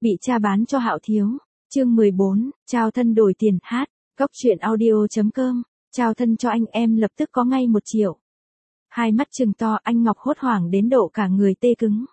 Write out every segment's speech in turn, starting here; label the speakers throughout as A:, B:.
A: Bị cha bán cho Hạo Thiếu. Chương 14, trao thân đổi tiền, hát. Góc truyện audio.com. Trao thân cho anh, em lập tức có ngay 1 triệu. Hai mắt trừng to, anh Ngọc hốt hoảng đến độ cả người tê cứng.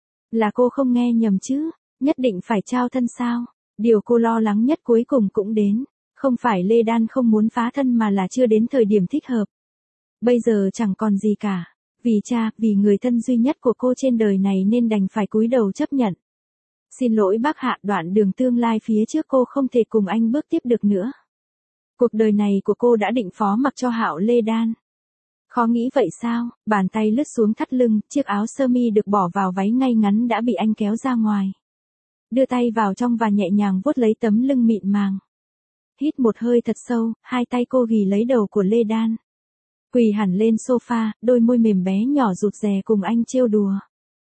A: Là cô không nghe nhầm chứ, nhất định phải trao thân sao? Điều cô lo lắng nhất cuối cùng cũng đến. Không phải Lê Đan không muốn phá thân mà là chưa đến thời điểm thích hợp. Bây giờ chẳng còn gì cả. Vì cha, vì người thân duy nhất của cô trên đời này nên đành phải cúi đầu chấp nhận. Xin lỗi bác Hạ, đoạn đường tương lai phía trước cô không thể cùng anh bước tiếp được nữa. Cuộc đời này của cô đã định phó mặc cho Hạo Lê Đan. Khó nghĩ vậy sao? Bàn tay lướt xuống thắt lưng, chiếc áo sơ mi được bỏ vào váy ngay ngắn đã bị anh kéo ra ngoài. Đưa tay vào trong và nhẹ nhàng vuốt lấy tấm lưng mịn màng. Hít một hơi thật sâu, hai tay cô ghì lấy đầu của Lê Đan. Quỳ hẳn lên sofa, đôi môi mềm bé nhỏ rụt rè cùng anh trêu đùa.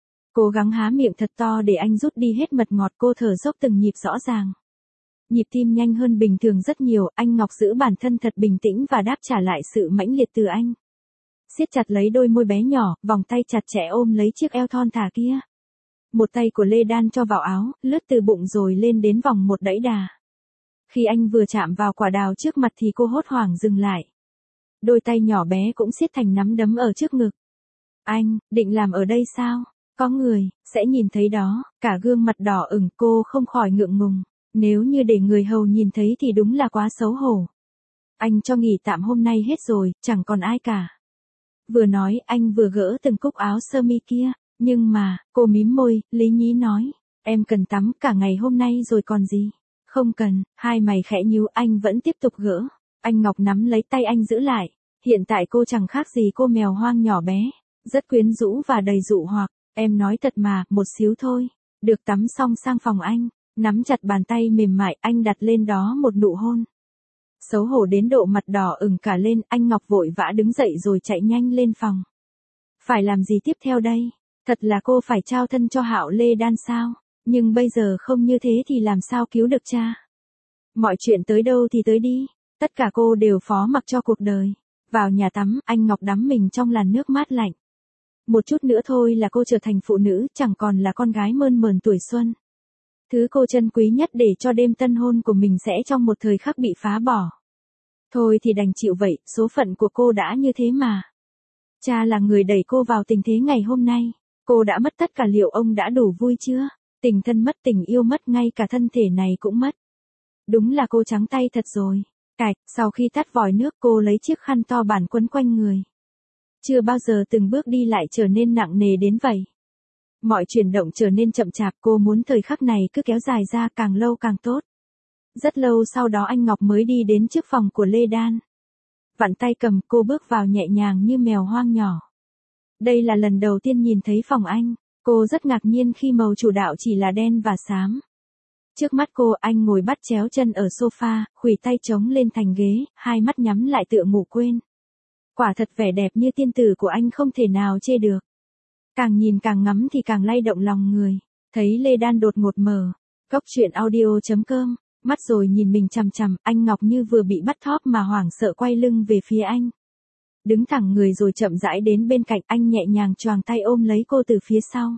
A: Cố gắng há miệng thật to để anh rút đi hết mật ngọt, cô thở dốc từng nhịp rõ ràng. Nhịp tim nhanh hơn bình thường rất nhiều, anh Ngọc giữ bản thân thật bình tĩnh và đáp trả lại sự mãnh liệt từ anh. Siết chặt lấy đôi môi bé nhỏ, vòng tay chặt chẽ ôm lấy chiếc eo thon thả kia. Một tay của Lê Đan cho vào áo, lướt từ bụng rồi lên đến vòng một đẫy đà. Khi anh vừa chạm vào quả đào trước mặt thì cô hốt hoảng dừng lại. Đôi tay nhỏ bé cũng siết thành nắm đấm ở trước ngực. Anh, định làm ở đây sao? Có người, sẽ nhìn thấy đó, cả gương mặt đỏ ửng, cô không khỏi ngượng ngùng. Nếu như để người hầu nhìn thấy thì đúng là quá xấu hổ. Anh cho nghỉ tạm hôm nay hết rồi, chẳng còn ai cả. Vừa nói anh vừa gỡ từng cúc áo sơ mi kia, nhưng mà, cô mím môi, lý nhí nói, em cần tắm cả ngày hôm nay rồi còn gì. Không cần, hai mày khẽ nhíu, anh vẫn tiếp tục gỡ. Anh Ngọc nắm lấy tay anh giữ lại. Hiện tại cô chẳng khác gì cô mèo hoang nhỏ bé, rất quyến rũ và đầy dụ hoặc. Em nói thật mà, một xíu thôi. Được tắm xong sang phòng anh, nắm chặt bàn tay mềm mại, anh đặt lên đó một nụ hôn. Xấu hổ đến độ mặt đỏ ửng cả lên, anh Ngọc vội vã đứng dậy rồi chạy nhanh lên phòng. Phải làm gì tiếp theo đây? Thật là cô phải trao thân cho Hạo Lê Đan sao? Nhưng bây giờ không như thế thì làm sao cứu được cha? Mọi chuyện tới đâu thì tới đi. Tất cả cô đều phó mặc cho cuộc đời. Vào nhà tắm, anh Ngọc đắm mình trong làn nước mát lạnh. Một chút nữa thôi là cô trở thành phụ nữ, chẳng còn là con gái mơn mởn tuổi xuân. Thứ cô trân quý nhất để cho đêm tân hôn của mình sẽ trong một thời khắc bị phá bỏ. Thôi thì đành chịu vậy, số phận của cô đã như thế mà. Cha là người đẩy cô vào tình thế ngày hôm nay. Cô đã mất tất cả, liệu ông đã đủ vui chưa? Tình thân mất, tình yêu mất, ngay cả thân thể này cũng mất. Đúng là cô trắng tay thật rồi. Cạch, sau khi tắt vòi nước cô lấy chiếc khăn to bản quấn quanh người. Chưa bao giờ từng bước đi lại trở nên nặng nề đến vậy. Mọi chuyển động trở nên chậm chạp, cô muốn thời khắc này cứ kéo dài ra càng lâu càng tốt. Rất lâu sau đó anh Ngọc mới đi đến trước phòng của Lê Đan. Vặn tay cầm, cô bước vào nhẹ nhàng như mèo hoang nhỏ. Đây là lần đầu tiên nhìn thấy phòng anh, cô rất ngạc nhiên khi màu chủ đạo chỉ là đen và xám. Trước mắt cô, anh ngồi bắt chéo chân ở sofa, khuỷu tay chống lên thành ghế, hai mắt nhắm lại tựa ngủ quên. Quả thật vẻ đẹp như tiên tử của anh không thể nào chê được. Càng nhìn càng ngắm thì càng lay động lòng người. Thấy Lê Đan đột ngột mở. Góc truyện audio.com. Mắt rồi nhìn mình chằm chằm, anh Ngọc như vừa bị bắt thóp mà hoảng sợ quay lưng về phía anh. Đứng thẳng người rồi chậm rãi đến bên cạnh anh, nhẹ nhàng choàng tay ôm lấy cô từ phía sau.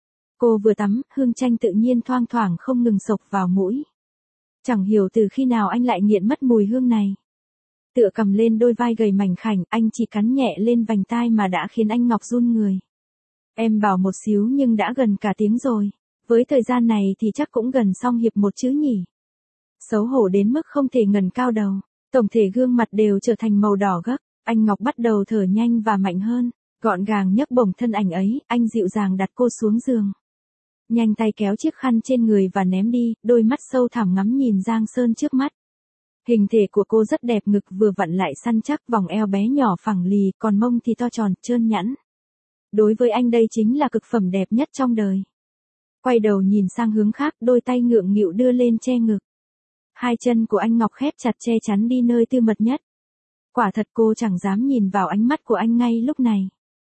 A: Cô vừa tắm, hương chanh tự nhiên thoang thoảng không ngừng xộc vào mũi. Chẳng hiểu từ khi nào anh lại nghiện mất mùi hương này. Tựa cầm lên đôi vai gầy mảnh khảnh, anh chỉ cắn nhẹ lên vành tai mà đã khiến anh Ngọc run người. Em bảo một xíu nhưng đã gần cả tiếng rồi. Với thời gian này thì chắc cũng gần xong hiệp 1 chứ nhỉ. Xấu hổ đến mức không thể ngẩng cao đầu. Tổng thể gương mặt đều trở thành màu đỏ gấc. Anh Ngọc bắt đầu thở nhanh và mạnh hơn. Gọn gàng nhấc bổng thân ảnh ấy, anh dịu dàng đặt cô xuống giường. Nhanh tay kéo chiếc khăn trên người và ném đi, đôi mắt sâu thẳm ngắm nhìn Giang Sơn trước mắt. Hình thể của cô rất đẹp, ngực vừa vặn lại săn chắc, vòng eo bé nhỏ phẳng lì, còn mông thì to tròn, trơn nhẵn. Đối với anh đây chính là cực phẩm đẹp nhất trong đời. Quay đầu nhìn sang hướng khác, đôi tay ngượng nghịu đưa lên che ngực. Hai chân của anh Ngọc khép chặt che chắn đi nơi tư mật nhất. Quả thật cô chẳng dám nhìn vào ánh mắt của anh ngay lúc này.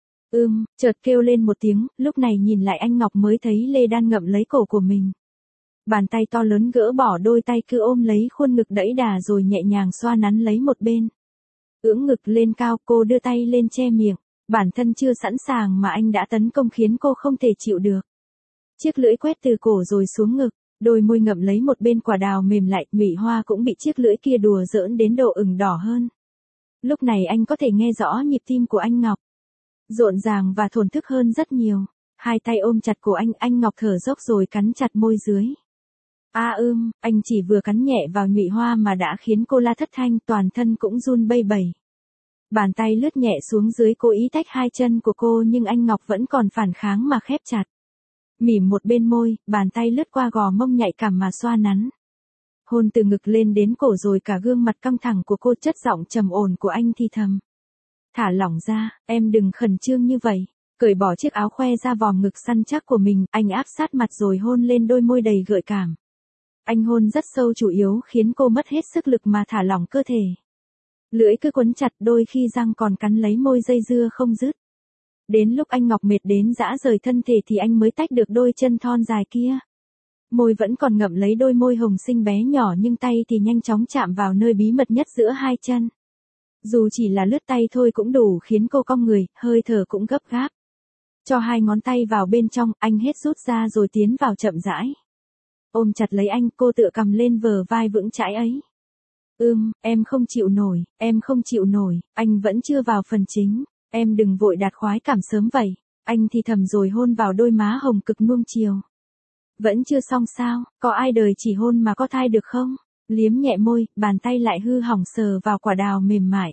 A: Chợt kêu lên một tiếng, lúc này nhìn lại anh Ngọc mới thấy Lê Đan ngậm lấy cổ của mình. Bàn tay to lớn gỡ bỏ đôi tay cứ ôm lấy khuôn ngực đẫy đà rồi nhẹ nhàng xoa nắn lấy một bên. Ưỡng ngực lên cao, cô đưa tay lên che miệng. Bản thân chưa sẵn sàng mà anh đã tấn công khiến cô không thể chịu được. Chiếc lưỡi quét từ cổ rồi xuống ngực, Đôi môi ngậm lấy một bên quả đào mềm lại, Ngụy Hoa cũng bị chiếc lưỡi kia đùa giỡn đến độ ửng đỏ hơn. Lúc này anh có thể nghe rõ nhịp tim của anh Ngọc. Rộn ràng và thổn thức hơn rất nhiều. Hai tay ôm chặt cổ anh Ngọc thở dốc rồi cắn chặt môi dưới. Anh chỉ vừa cắn nhẹ vào Nhụy Hoa mà đã khiến cô la thất thanh, toàn thân cũng run bây bẩy. Bàn tay lướt nhẹ xuống dưới cố ý tách hai chân của cô nhưng anh Ngọc vẫn còn phản kháng mà khép chặt. Mỉm một bên môi, bàn tay lướt qua gò mông nhạy cảm mà xoa nắn. Hôn từ ngực lên đến cổ rồi cả gương mặt căng thẳng của cô, chất giọng trầm ổn của anh thì thầm. Thả lỏng ra, em đừng khẩn trương như vậy. Cởi bỏ chiếc áo khoe ra vòm ngực săn chắc của mình, anh áp sát mặt rồi hôn lên đôi môi đầy gợi cảm. Anh hôn rất sâu chủ yếu khiến cô mất hết sức lực mà thả lỏng cơ thể. Lưỡi cứ quấn chặt, đôi khi răng còn cắn lấy môi dây dưa không dứt. Đến lúc anh Ngọc mệt đến rã rời thân thể thì anh mới tách được đôi chân thon dài kia. Môi vẫn còn ngậm lấy đôi môi hồng xinh bé nhỏ nhưng tay thì nhanh chóng chạm vào nơi bí mật nhất giữa hai chân. Dù chỉ là lướt tay thôi cũng đủ khiến cô cong người, hơi thở cũng gấp gáp. Cho hai ngón tay vào bên trong, anh hết rút ra rồi tiến vào chậm rãi. Ôm chặt lấy anh, cô tựa cầm lên vờ vai vững chãi ấy. Em không chịu nổi, anh vẫn chưa vào phần chính, em đừng vội đạt khoái cảm sớm vậy. Anh thì thầm rồi hôn vào đôi má hồng cực nuông chiều. Vẫn chưa xong sao, có ai đời chỉ hôn mà có thai được không? Liếm nhẹ môi, bàn tay lại hư hỏng sờ vào quả đào mềm mại.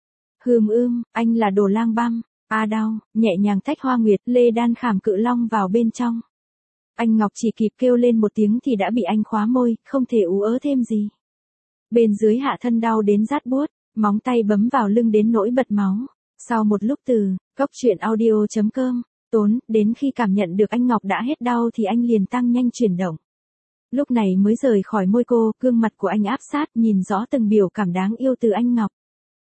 A: Anh là đồ lang băm. Đau, nhẹ nhàng tách Hoa Nguyệt, Lê Đan khảm cự long vào bên trong. Anh Ngọc chỉ kịp kêu lên một tiếng thì đã bị anh khóa môi, không thể ú ớ thêm gì. Bên dưới hạ thân đau đến rát buốt, móng tay bấm vào lưng đến nỗi bật máu. Sau một lúc từ, coctruyện.audio.com, tốn, đến khi cảm nhận được anh Ngọc đã hết đau thì anh liền tăng nhanh chuyển động. Lúc này mới rời khỏi môi cô, gương mặt của anh áp sát nhìn rõ từng biểu cảm đáng yêu từ anh Ngọc.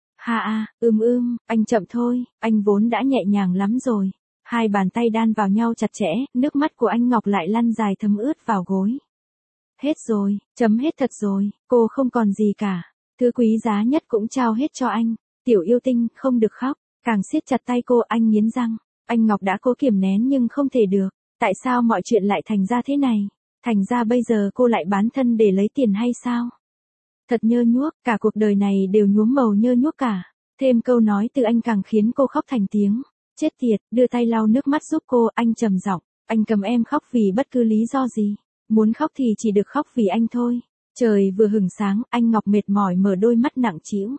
A: Anh chậm thôi, anh vốn đã nhẹ nhàng lắm rồi. Hai bàn tay đan vào nhau chặt chẽ, nước mắt của anh Ngọc lại lăn dài thấm ướt vào gối. Hết rồi, chấm hết thật rồi, cô không còn gì cả. Thứ quý giá nhất cũng trao hết cho anh. Tiểu yêu tinh, không được khóc. Càng siết chặt tay cô, anh nghiến răng. Anh Ngọc đã cố kiềm nén nhưng không thể được. Tại sao mọi chuyện lại thành ra thế này? Thành ra bây giờ cô lại bán thân để lấy tiền hay sao? Thật nhơ nhuốc, cả cuộc đời này đều nhuốm màu nhơ nhuốc cả. Thêm câu nói từ anh càng khiến cô khóc thành tiếng. Chết tiệt, đưa tay lau nước mắt giúp cô, anh trầm giọng. Anh cầm em khóc vì bất cứ lý do gì. Muốn khóc thì chỉ được khóc vì anh thôi. Trời vừa hửng sáng, anh Ngọc mệt mỏi mở đôi mắt nặng trĩu.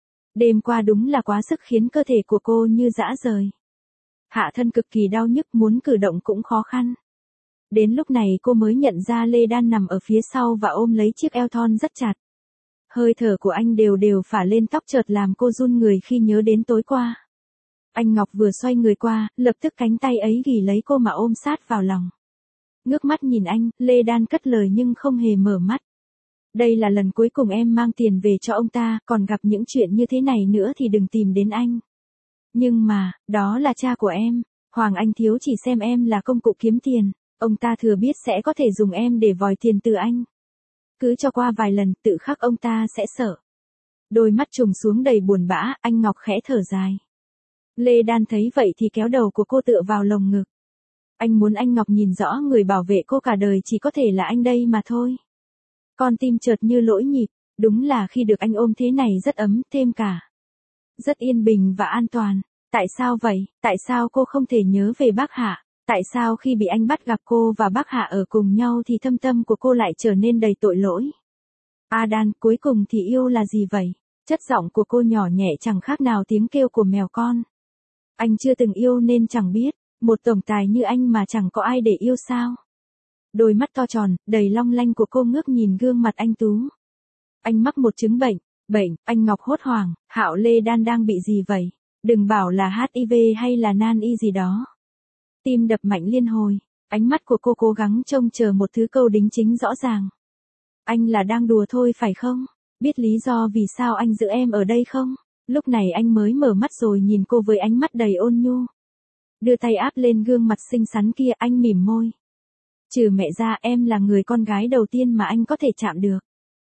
A: Đêm qua đúng là quá sức khiến cơ thể của cô như rã rời. Hạ thân cực kỳ đau nhức, muốn cử động cũng khó khăn. Đến lúc này cô mới nhận ra Lê Đan nằm ở phía sau và ôm lấy chiếc eo thon rất chặt. Hơi thở của anh đều đều phả lên tóc chợt làm cô run người khi nhớ đến tối qua. Anh Ngọc vừa xoay người qua, lập tức cánh tay ấy ghì lấy cô mà ôm sát vào lòng. Ngước mắt nhìn anh, Lê Đan cất lời nhưng không hề mở mắt. Đây là lần cuối cùng em mang tiền về cho ông ta, còn gặp những chuyện như thế này nữa thì đừng tìm đến anh. Nhưng mà, đó là cha của em, Hoàng Anh Thiếu chỉ xem em là công cụ kiếm tiền, ông ta thừa biết sẽ có thể dùng em để vòi tiền từ anh. Cứ cho qua vài lần, tự khắc ông ta sẽ sợ. Đôi mắt trùng xuống đầy buồn bã, anh Ngọc khẽ thở dài. Lê Đan thấy vậy thì kéo đầu của cô tựa vào lồng ngực. Anh muốn anh Ngọc nhìn rõ người bảo vệ cô cả đời chỉ có thể là anh đây mà thôi. Con tim chợt như lỗi nhịp, đúng là khi được anh ôm thế này rất ấm, thêm cả. Rất yên bình và an toàn. Tại sao vậy? Tại sao cô không thể nhớ về bác Hạ? Tại sao khi bị anh bắt gặp cô và bác Hạ ở cùng nhau thì thâm tâm của cô lại trở nên đầy tội lỗi? Đan, cuối cùng thì yêu là gì vậy? Chất giọng của cô nhỏ nhẹ chẳng khác nào tiếng kêu của mèo con. Anh chưa từng yêu nên chẳng biết, một tổng tài như anh mà chẳng có ai để yêu sao? Đôi mắt to tròn, đầy long lanh của cô ngước nhìn gương mặt anh Tú. Anh mắc một chứng bệnh, anh Ngọc hốt hoảng, Hạo Lê Đan đang bị gì vậy? Đừng bảo là HIV hay là nan y gì đó. Tim đập mạnh liên hồi, ánh mắt của cô cố gắng trông chờ một thứ câu đính chính rõ ràng. Anh là đang đùa thôi phải không? Biết lý do vì sao anh giữ em ở đây không? Lúc này anh mới mở mắt rồi nhìn cô với ánh mắt đầy ôn nhu. Đưa tay áp lên gương mặt xinh xắn kia, anh mỉm môi. Trừ mẹ ra em là người con gái đầu tiên mà anh có thể chạm được.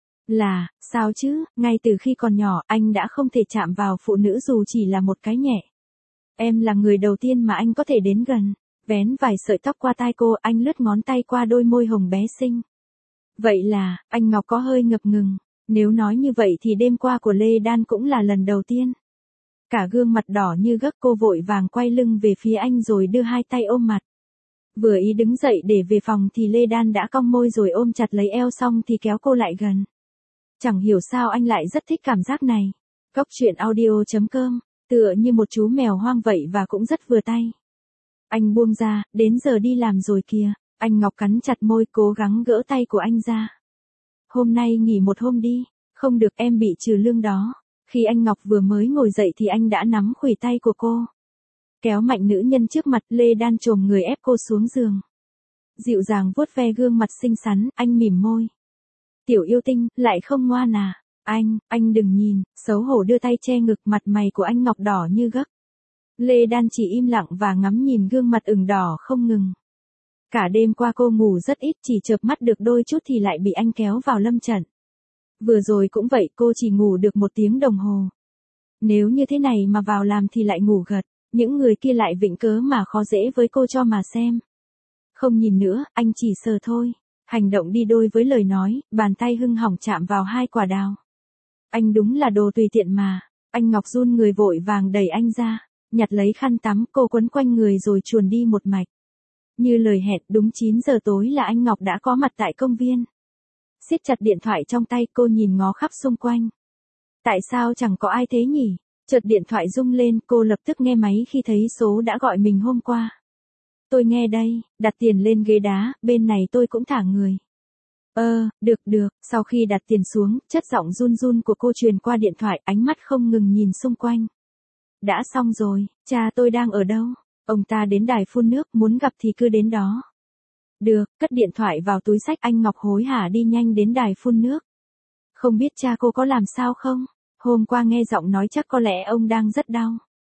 A: Là, sao chứ, ngay từ khi còn nhỏ anh đã không thể chạm vào phụ nữ dù chỉ là một cái nhẹ. Em là người đầu tiên mà anh có thể đến gần. Vén vài sợi tóc qua tai cô, anh lướt ngón tay qua đôi môi hồng bé xinh. Vậy là, anh Ngọc có hơi ngập ngừng. Nếu nói như vậy thì đêm qua của Lê Đan cũng là lần đầu tiên. Cả gương mặt đỏ như gấc, cô vội vàng quay lưng về phía anh rồi đưa hai tay ôm mặt. Vừa ý đứng dậy để về phòng thì Lê Đan đã cong môi rồi ôm chặt lấy eo, xong thì kéo cô lại gần. Chẳng hiểu sao anh lại rất thích cảm giác này. Cốc truyện audio.com, tựa như một chú mèo hoang vậy và cũng rất vừa tay. Anh buông ra, đến giờ đi làm rồi kìa. Anh Ngọc cắn chặt môi cố gắng gỡ tay của anh ra. Hôm nay nghỉ một hôm đi. Không được, em bị trừ lương đó. Khi anh Ngọc vừa mới ngồi dậy thì anh đã nắm khuỷu tay của cô. Kéo mạnh nữ nhân trước mặt, Lê Đan chồm người ép cô xuống giường. Dịu dàng vuốt ve gương mặt xinh xắn, anh mỉm môi. Tiểu yêu tinh, lại không ngoan à? Anh đừng nhìn, xấu hổ đưa tay che ngực, mặt mày của anh Ngọc đỏ như gấc. Lê Đan chỉ im lặng và ngắm nhìn gương mặt ửng đỏ không ngừng. Cả đêm qua cô ngủ rất ít, chỉ chợp mắt được đôi chút thì lại bị anh kéo vào lâm trận. Vừa rồi cũng vậy, cô chỉ ngủ được 1 tiếng đồng hồ. Nếu như thế này mà vào làm thì lại ngủ gật, những người kia lại vịnh cớ mà khó dễ với cô cho mà xem. Không nhìn nữa, anh chỉ sờ thôi. Hành động đi đôi với lời nói, bàn tay hưng hỏng chạm vào 2 quả đào. Anh đúng là đồ tùy tiện mà. Anh Ngọc run người vội vàng đẩy anh ra, nhặt lấy khăn tắm, cô quấn quanh người rồi chuồn đi một mạch. Như lời hẹn, đúng 9 giờ tối là anh Ngọc đã có mặt tại công viên. Siết chặt điện thoại trong tay, cô nhìn ngó khắp xung quanh. Tại sao chẳng có ai thế nhỉ? Chợt điện thoại rung lên, cô lập tức nghe máy khi thấy số đã gọi mình hôm qua. Tôi nghe đây, đặt tiền lên ghế đá, bên này tôi cũng thả người. Được, sau khi đặt tiền xuống, chất giọng run run của cô truyền qua điện thoại, ánh mắt không ngừng nhìn xung quanh. Đã xong rồi, cha tôi đang ở đâu? Ông ta đến đài phun nước, muốn gặp thì cứ đến đó. Được, cất điện thoại vào túi xách, anh Ngọc hối hả đi nhanh đến đài phun nước. Không biết cha cô có làm sao không? Hôm qua nghe giọng nói chắc có lẽ ông đang rất đau.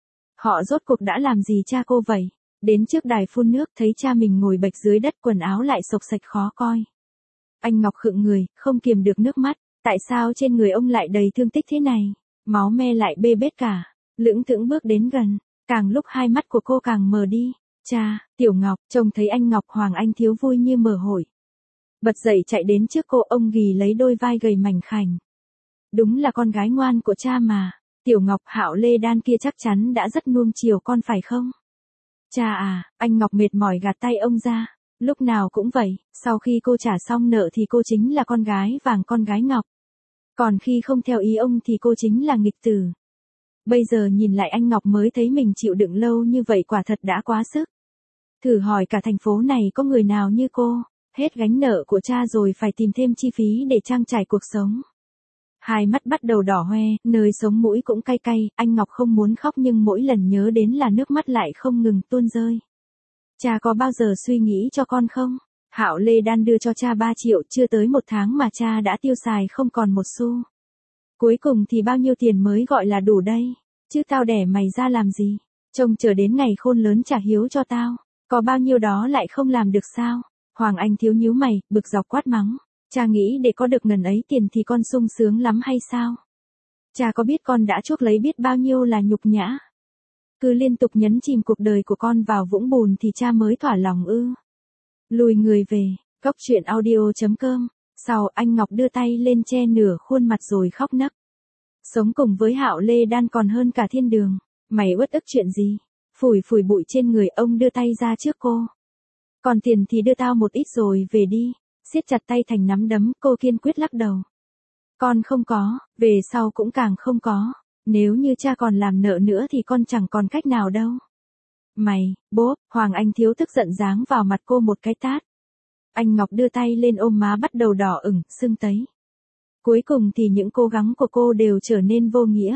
A: Họ rốt cuộc đã làm gì cha cô vậy? Đến trước đài phun nước thấy cha mình ngồi bệt dưới đất, quần áo lại xộc xệch khó coi. Anh Ngọc khựng người, không kiềm được nước mắt. Tại sao trên người ông lại đầy thương tích thế này? Máu me lại bê bết cả. Lững thững bước đến gần. Càng lúc hai mắt của cô càng mờ đi. Cha, Tiểu Ngọc, trông thấy anh Ngọc, Hoàng Anh Thiếu vui như mở hội. Bật dậy chạy đến trước cô, ông ghì lấy đôi vai gầy mảnh khảnh. Đúng là con gái ngoan của cha mà. Tiểu Ngọc, Hạo Lê Đan kia chắc chắn đã rất nuông chiều con phải không? Cha à, anh Ngọc mệt mỏi gạt tay ông ra. Lúc nào cũng vậy, sau khi cô trả xong nợ thì cô chính là con gái vàng, con gái ngọc. Còn khi không theo ý ông thì cô chính là nghịch tử. Bây giờ nhìn lại anh Ngọc mới thấy mình chịu đựng lâu như vậy quả thật đã quá sức. Thử hỏi cả thành phố này có người nào như cô, hết gánh nợ của cha rồi phải tìm thêm chi phí để trang trải cuộc sống. Hai mắt bắt đầu đỏ hoe, nơi sống mũi cũng cay cay, anh Ngọc không muốn khóc nhưng mỗi lần nhớ đến là nước mắt lại không ngừng tuôn rơi. Cha có bao giờ suy nghĩ cho con không? Hạo Lê Đan đưa cho cha 3 triệu, chưa tới 1 tháng mà cha đã tiêu xài không còn một xu. Cuối cùng thì bao nhiêu tiền mới gọi là đủ đây? Chứ tao đẻ mày ra làm gì? Trông chờ đến ngày khôn lớn trả hiếu cho tao. Có bao nhiêu đó lại không làm được sao? Hoàng Anh Thiếu nhíu mày, bực dọc quát mắng. Cha nghĩ để có được ngần ấy tiền thì con sung sướng lắm hay sao? Cha có biết con đã chuốc lấy biết bao nhiêu là nhục nhã? Cứ liên tục nhấn chìm cuộc đời của con vào vũng bùn thì cha mới thỏa lòng ư? Lùi người về, Cốc truyện audio.com. Sau anh Ngọc đưa tay lên che nửa khuôn mặt rồi khóc nấc. Sống cùng với Hạo Lê Đan còn hơn cả thiên đường. Mày uất ức chuyện gì? Phủi phủi bụi trên người, ông đưa tay ra trước cô. Còn tiền thì đưa tao một ít rồi về đi. Siết chặt tay thành nắm đấm, cô kiên quyết lắc đầu. Con không có, về sau cũng càng không có. Nếu như cha còn làm nợ nữa thì con chẳng còn cách nào đâu. Mày, bốp, Hoàng Anh Thiếu tức giận giáng vào mặt cô một cái tát. Anh Ngọc đưa tay lên ôm má bắt đầu đỏ ửng, sưng tấy. Cuối cùng thì những cố gắng của cô đều trở nên vô nghĩa.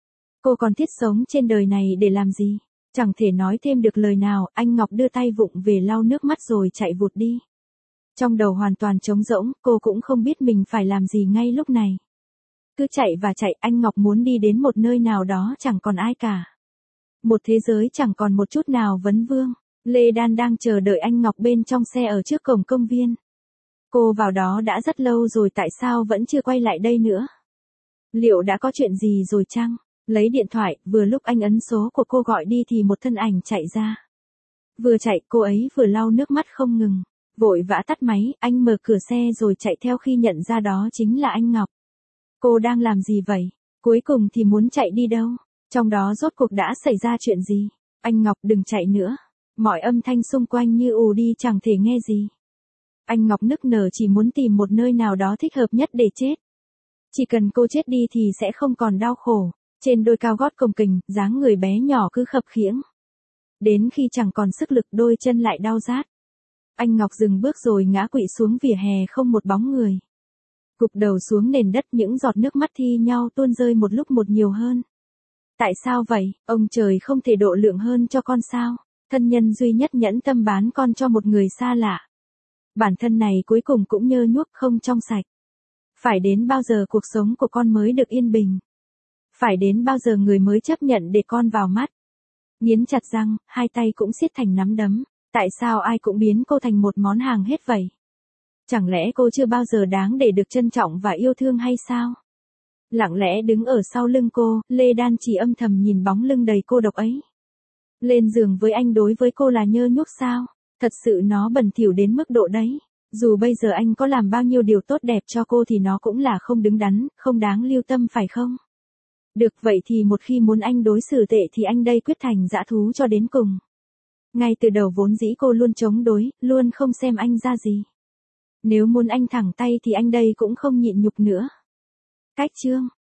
A: Cô còn thiết sống trên đời này để làm gì? Chẳng thể nói thêm được lời nào, anh Ngọc đưa tay vụng về lau nước mắt rồi chạy vụt đi. Trong đầu hoàn toàn trống rỗng, cô cũng không biết mình phải làm gì ngay lúc này. Cứ chạy và chạy, anh Ngọc muốn đi đến một nơi nào đó chẳng còn ai cả. Một thế giới chẳng còn một chút nào vấn vương. Lê Đan đang chờ đợi anh Ngọc bên trong xe ở trước cổng công viên. Cô vào đó đã rất lâu rồi, tại sao vẫn chưa quay lại đây nữa? Liệu đã có chuyện gì rồi chăng? Lấy điện thoại, vừa lúc anh ấn số của cô gọi đi thì một thân ảnh chạy ra. Vừa chạy, cô ấy vừa lau nước mắt không ngừng. Vội vã tắt máy, anh mở cửa xe rồi chạy theo khi nhận ra đó chính là anh Ngọc. Cô đang làm gì vậy? Cuối cùng thì muốn chạy đi đâu? Trong đó rốt cuộc đã xảy ra chuyện gì? Anh Ngọc đừng chạy nữa. Mọi âm thanh xung quanh như ù đi chẳng thể nghe gì. Anh Ngọc nức nở chỉ muốn tìm một nơi nào đó thích hợp nhất để chết. Chỉ cần cô chết đi thì sẽ không còn đau khổ. Trên đôi cao gót cồng kềnh, dáng người bé nhỏ cứ khập khiễng. Đến khi chẳng còn sức lực đôi chân lại đau rát. Anh Ngọc dừng bước rồi ngã quỵ xuống vỉa hè không một bóng người. Gục đầu xuống nền đất, những giọt nước mắt thi nhau tuôn rơi một lúc một nhiều hơn. Tại sao vậy, ông trời không thể độ lượng hơn cho con sao? Thân nhân duy nhất nhẫn tâm bán con cho một người xa lạ. Bản thân này cuối cùng cũng nhơ nhuốc không trong sạch. Phải đến bao giờ cuộc sống của con mới được yên bình? Phải đến bao giờ người mới chấp nhận để con vào mắt? Nghiến chặt răng, hai tay cũng siết thành nắm đấm. Tại sao ai cũng biến cô thành một món hàng hết vậy? Chẳng lẽ cô chưa bao giờ đáng để được trân trọng và yêu thương hay sao? Lặng lẽ đứng ở sau lưng cô, Lê Đan chỉ âm thầm nhìn bóng lưng đầy cô độc ấy. Lên giường với anh đối với cô là nhơ nhuốc sao? Thật sự nó bẩn thỉu đến mức độ đấy. Dù bây giờ anh có làm bao nhiêu điều tốt đẹp cho cô thì nó cũng là không đứng đắn, không đáng lưu tâm phải không? Được vậy thì một khi muốn anh đối xử tệ thì anh đây quyết thành dã thú cho đến cùng. Ngay từ đầu vốn dĩ cô luôn chống đối, luôn không xem anh ra gì. Nếu muốn anh thẳng tay thì anh đây cũng không nhịn nhục nữa. Cách chương